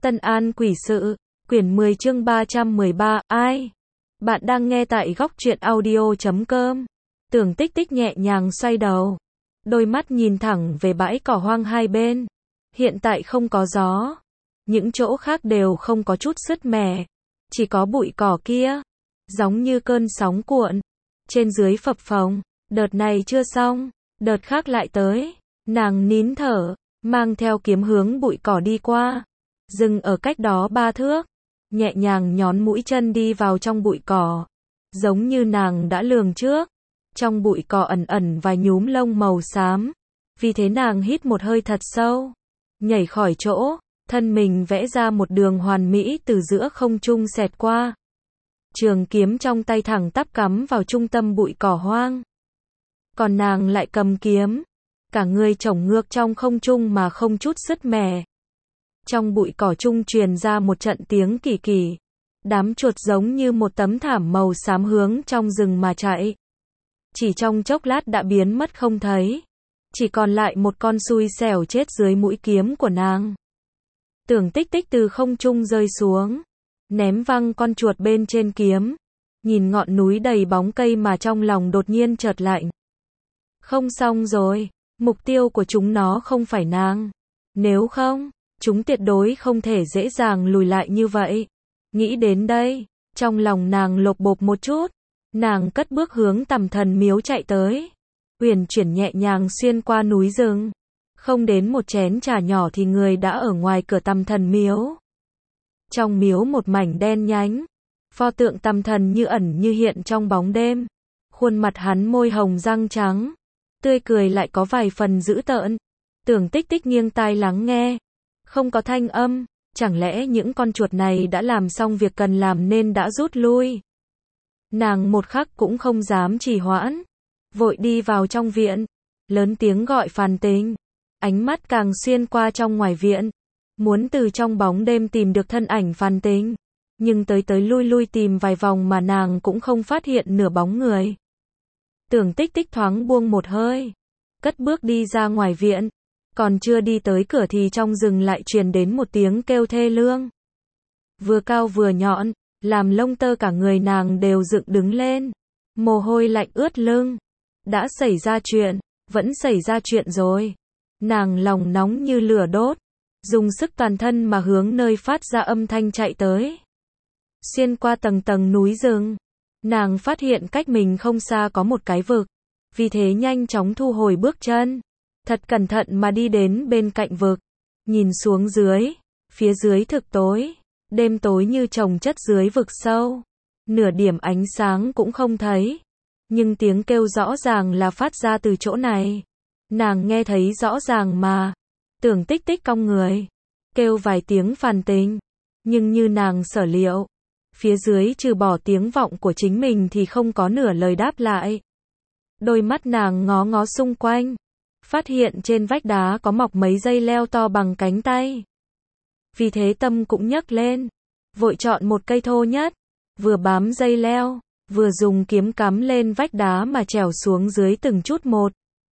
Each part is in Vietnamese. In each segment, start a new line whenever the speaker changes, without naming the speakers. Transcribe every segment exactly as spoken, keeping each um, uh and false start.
Tân An Quỷ Sự, quyển mười chương ba trăm mười ba, ai? Bạn đang nghe tại góc truyện audio chấm com. Tưởng Tích Tích nhẹ nhàng xoay đầu, đôi mắt nhìn thẳng về bãi cỏ hoang hai bên. Hiện tại không có gió, những chỗ khác đều không có chút sứt mẻ, chỉ có bụi cỏ kia, giống như cơn sóng cuộn, trên dưới phập phồng. Đợt này chưa xong, đợt khác lại tới. Nàng nín thở, mang theo kiếm hướng bụi cỏ đi qua, dừng ở cách đó ba thước, nhẹ nhàng nhón mũi chân đi vào trong bụi cỏ, giống như nàng đã lường trước. Trong bụi cỏ ẩn ẩn vài nhúm lông màu xám, vì thế nàng hít một hơi thật sâu, nhảy khỏi chỗ, thân mình vẽ ra một đường hoàn mỹ từ giữa không trung xẹt qua. Trường kiếm trong tay thẳng tắp cắm vào trung tâm bụi cỏ hoang. Còn nàng lại cầm kiếm, cả người chổng ngược trong không trung mà không chút sứt mẻ. Trong bụi cỏ trung truyền ra một trận tiếng kỳ kỳ. Đám chuột giống như một tấm thảm màu xám hướng trong rừng mà chạy. Chỉ trong chốc lát đã biến mất không thấy. Chỉ còn lại một con xui xẻo chết dưới mũi kiếm của nàng. Tưởng Tích Tích từ không trung rơi xuống, ném văng con chuột bên trên kiếm. Nhìn ngọn núi đầy bóng cây mà trong lòng đột nhiên chợt lạnh. Không xong rồi, mục tiêu của chúng nó không phải nàng. Nếu không, chúng tuyệt đối không thể dễ dàng lùi lại như vậy. Nghĩ đến đây, trong lòng nàng lột bột một chút. Nàng cất bước hướng Tầm Thần Miếu chạy tới. Uyển chuyển nhẹ nhàng xuyên qua núi rừng. Không đến một chén trà nhỏ thì người đã ở ngoài cửa Tầm Thần Miếu. Trong miếu một mảnh đen nhánh. Pho tượng Tầm Thần như ẩn như hiện trong bóng đêm. Khuôn mặt hắn môi hồng răng trắng, tươi cười lại có vài phần dữ tợn. Tưởng Tích Tích nghiêng tai lắng nghe. Không có thanh âm, chẳng lẽ những con chuột này đã làm xong việc cần làm nên đã rút lui. Nàng một khắc cũng không dám trì hoãn, vội đi vào trong viện, lớn tiếng gọi Phàn Tình. Ánh mắt càng xuyên qua trong ngoài viện, muốn từ trong bóng đêm tìm được thân ảnh Phàn Tình, nhưng tới tới lui lui tìm vài vòng mà nàng cũng không phát hiện nửa bóng người. Tưởng Tích Tích thoáng buông một hơi, cất bước đi ra ngoài viện, còn chưa đi tới cửa thì trong rừng lại truyền đến một tiếng kêu thê lương. Vừa cao vừa nhọn, làm lông tơ cả người nàng đều dựng đứng lên, mồ hôi lạnh ướt lưng. Đã xảy ra chuyện, vẫn xảy ra chuyện rồi. Nàng lòng nóng như lửa đốt, dùng sức toàn thân mà hướng nơi phát ra âm thanh chạy tới. Xuyên qua tầng tầng núi rừng, nàng phát hiện cách mình không xa có một cái vực, vì thế nhanh chóng thu hồi bước chân, thật cẩn thận mà đi đến bên cạnh vực, nhìn xuống dưới, phía dưới thực tối, đêm tối như chồng chất dưới vực sâu, nửa điểm ánh sáng cũng không thấy, nhưng tiếng kêu rõ ràng là phát ra từ chỗ này. Nàng nghe thấy rõ ràng mà. Tưởng Tích Tích cong người, kêu vài tiếng Phàn Tình, nhưng như nàng sở liệu, phía dưới trừ bỏ tiếng vọng của chính mình thì không có nửa lời đáp lại. Đôi mắt nàng ngó ngó xung quanh, phát hiện trên vách đá có mọc mấy dây leo to bằng cánh tay. Vì thế tâm cũng nhấc lên, vội chọn một cây thô nhất, vừa bám dây leo, vừa dùng kiếm cắm lên vách đá mà trèo xuống dưới từng chút một.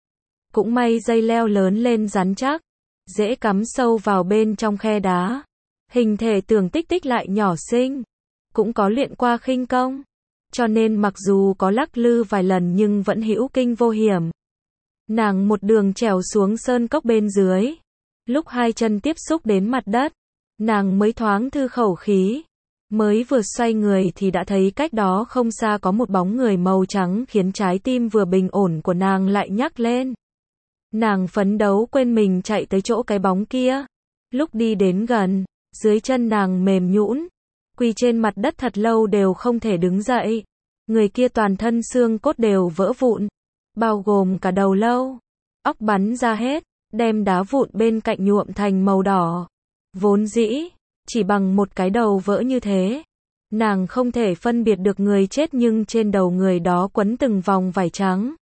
Cũng may dây leo lớn lên rắn chắc, dễ cắm sâu vào bên trong khe đá. Hình thể Tưởng Tích Tích lại nhỏ xinh, cũng có luyện qua khinh công, cho nên mặc dù có lắc lư vài lần nhưng vẫn hữu kinh vô hiểm. Nàng một đường trèo xuống sơn cốc bên dưới, lúc hai chân tiếp xúc đến mặt đất, nàng mới thoáng thư khẩu khí. Mới vừa xoay người thì đã thấy cách đó không xa có một bóng người màu trắng khiến trái tim vừa bình ổn của nàng lại nhắc lên. Nàng phấn đấu quên mình chạy tới chỗ cái bóng kia. Lúc đi đến gần, dưới chân nàng mềm nhũn, quỳ trên mặt đất thật lâu đều không thể đứng dậy. Người kia toàn thân xương cốt đều vỡ vụn, bao gồm cả đầu lâu, óc bắn ra hết, đem đá vụn bên cạnh nhuộm thành màu đỏ. Vốn dĩ, chỉ bằng một cái đầu vỡ như thế, nàng không thể phân biệt được người chết, nhưng trên đầu người đó quấn từng vòng vải trắng.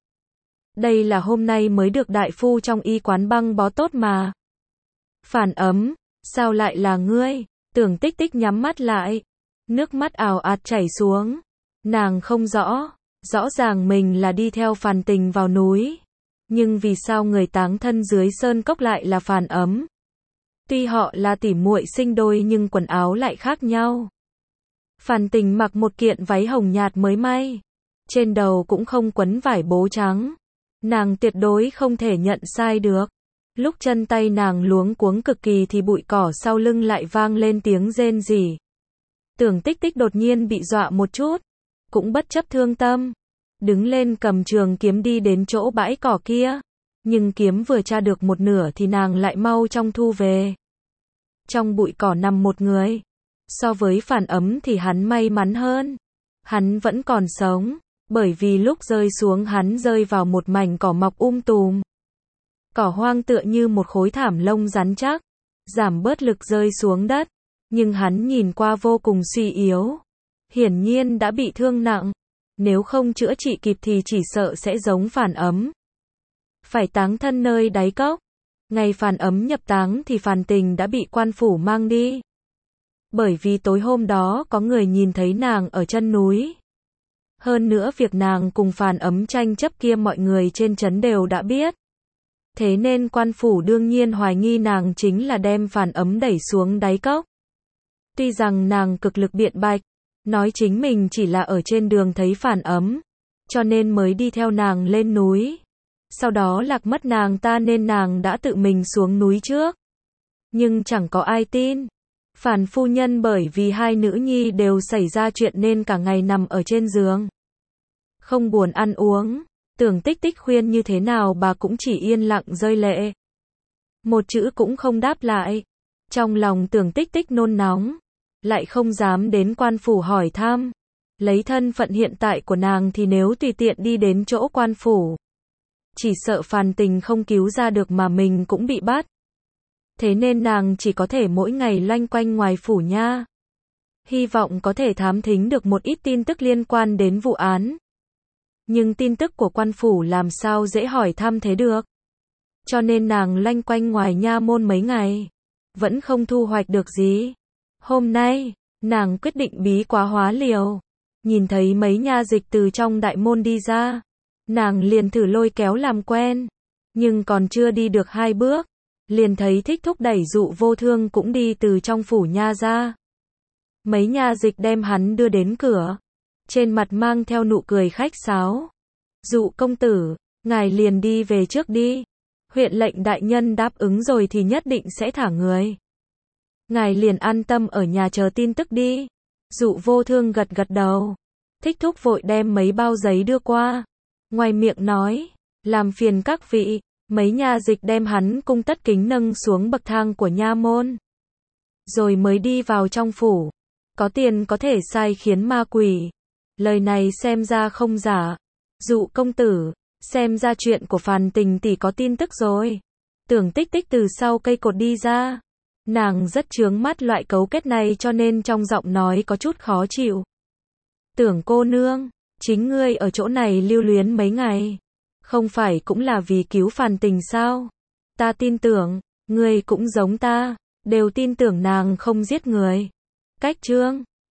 Đây là hôm nay mới được đại phu trong y quán băng bó tốt mà. Phản Ấm, sao lại là ngươi? Tưởng Tích Tích nhắm mắt lại, nước mắt ào ạt chảy xuống. Nàng không rõ, rõ ràng mình là đi theo Phàn Tình vào núi, nhưng vì sao người táng thân dưới sơn cốc lại là Phản Ấm? Tuy họ là tỉ muội sinh đôi nhưng quần áo lại khác nhau. Phàn Tình mặc một kiện váy hồng nhạt mới may. Trên đầu cũng không quấn vải bố trắng. Nàng tuyệt đối không thể nhận sai được. Lúc chân tay nàng luống cuống cực kỳ thì bụi cỏ sau lưng lại vang lên tiếng rên rỉ. Tưởng Tích Tích đột nhiên bị dọa một chút. Cũng bất chấp thương tâm. Đứng lên cầm trường kiếm đi đến chỗ bãi cỏ kia. Nhưng kiếm vừa tra được một nửa thì nàng lại mau trong thu về. Trong bụi cỏ nằm một người. So với Phàn Ấm thì hắn may mắn hơn. Hắn vẫn còn sống. Bởi vì lúc rơi xuống hắn rơi vào một mảnh cỏ mọc um tùm. Cỏ hoang tựa như một khối thảm lông rắn chắc. Giảm bớt lực rơi xuống đất. Nhưng hắn nhìn qua vô cùng suy yếu. Hiển nhiên đã bị thương nặng. Nếu không chữa trị kịp thì chỉ sợ sẽ giống Phàn Ấm. Phải táng thân nơi đáy cốc. Ngày Phàn Ấm nhập táng thì Phàn Tình đã bị quan phủ mang đi. Bởi vì tối hôm đó có người nhìn thấy nàng ở chân núi. Hơn nữa việc nàng cùng Phàn Ấm tranh chấp kia mọi người trên trấn đều đã biết. Thế nên quan phủ đương nhiên hoài nghi nàng chính là đem Phàn Ấm đẩy xuống đáy cốc. Tuy rằng nàng cực lực biện bạch, nói chính mình chỉ là ở trên đường thấy Phàn Ấm, cho nên mới đi theo nàng lên núi. Sau đó lạc mất nàng ta nên nàng đã tự mình xuống núi trước. Nhưng chẳng có ai tin. Phàn phu nhân bởi vì hai nữ nhi đều xảy ra chuyện nên cả ngày nằm ở trên giường. Không buồn ăn uống. Tưởng Tích Tích khuyên như thế nào bà cũng chỉ yên lặng rơi lệ. Một chữ cũng không đáp lại. Trong lòng Tưởng Tích Tích nôn nóng. Lại không dám đến quan phủ hỏi thăm. Lấy thân phận hiện tại của nàng thì nếu tùy tiện đi đến chỗ quan phủ. Chỉ sợ Phàn Tình không cứu ra được mà mình cũng bị bắt. Thế nên nàng chỉ có thể mỗi ngày loanh quanh ngoài phủ nha. Hy vọng có thể thám thính được một ít tin tức liên quan đến vụ án. Nhưng tin tức của quan phủ làm sao dễ hỏi thăm thế được. Cho nên nàng loanh quanh ngoài nha môn mấy ngày. Vẫn không thu hoạch được gì. Hôm nay, nàng quyết định bí quá hóa liều. Nhìn thấy mấy nha dịch từ trong đại môn đi ra. Nàng liền thử lôi kéo làm quen. Nhưng còn chưa đi được hai bước. Liền thấy Thích Thúc đẩy Dụ Vô Thương cũng đi từ trong phủ nha ra. Mấy nha dịch đem hắn đưa đến cửa. Trên mặt mang theo nụ cười khách sáo. Dụ công tử, ngài liền đi về trước đi. Huyện lệnh đại nhân đáp ứng rồi thì nhất định sẽ thả người. Ngài liền an tâm ở nhà chờ tin tức đi. Dụ Vô Thương gật gật đầu. Thích Thúc vội đem mấy bao giấy đưa qua. Ngoài miệng nói, làm phiền các vị. Mấy nha dịch đem hắn cung tất kính nâng xuống bậc thang của nha môn. Rồi mới đi vào trong phủ. Có tiền có thể sai khiến ma quỷ. Lời này xem ra không giả. Dụ công tử, xem ra chuyện của Phàn Tình tỷ có tin tức rồi. Tưởng Tích Tích từ sau cây cột đi ra. Nàng rất chướng mắt loại cấu kết này cho nên trong giọng nói có chút khó chịu. Tưởng cô nương, chính ngươi ở chỗ này lưu luyến mấy ngày. Không phải cũng là vì cứu Phàn Tình sao? Ta tin tưởng, ngươi cũng giống ta, đều tin tưởng nàng không giết người. Cách chương